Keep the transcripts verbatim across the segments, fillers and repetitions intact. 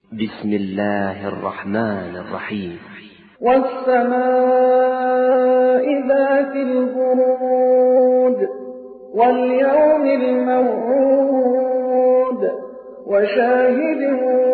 بسم الله الرحمن الرحيم. والسماء ذات البروج واليوم الموعود وشاهد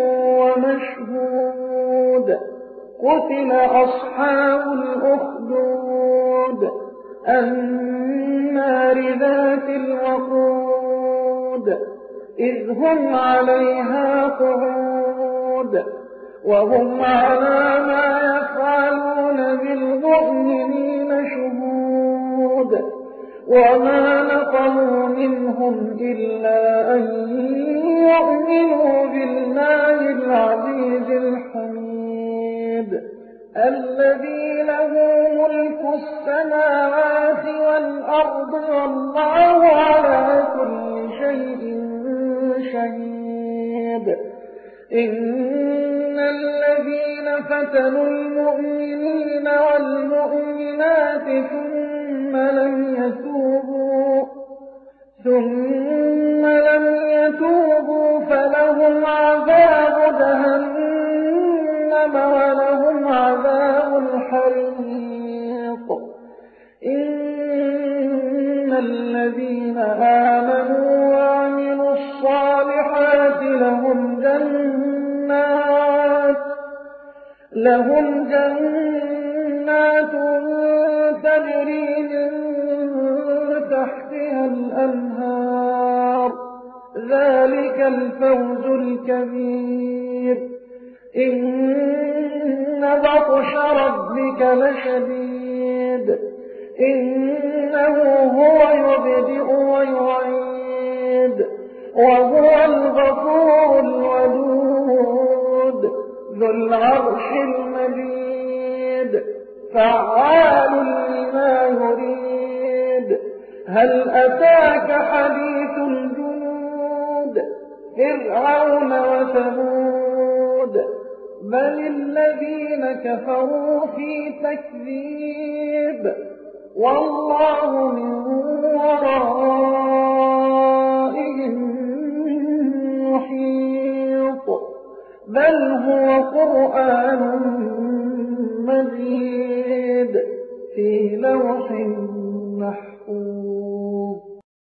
ومشهود قتل أصحاب الأخدود النار ذات الوقود إذ هم عليها قعود وهم على ما يفعلون بالمؤمنين شهود وما نقموا منهم إلا أن يؤمنوا بالله العزيز الحميد الذي له ملك السماوات والأرض والله على كل شيء شهيد. إن الذين فتنوا المؤمنين والمؤمنات ثم لم يتوبوا ثم لم يتوبوا فلهم عذاب جهنم ولهم عذاب الحريق. إن الذين آمنوا وعملوا الصالحات لهم جنات لهم جنات تجري من تحتها الأنهار ذلك الفوز الكبير. إن بطش ربك لشديد إنه هو يبدئ ويعيد وهو الغفور الودود ذو العرش المجيد فعال لما يريد. هل أتاك حديث الجنود فرعون وثمود بل الذين كفروا في تكذيب والله من ورائهم محيط بل هو قرآن مجيد في لوح محفوظ.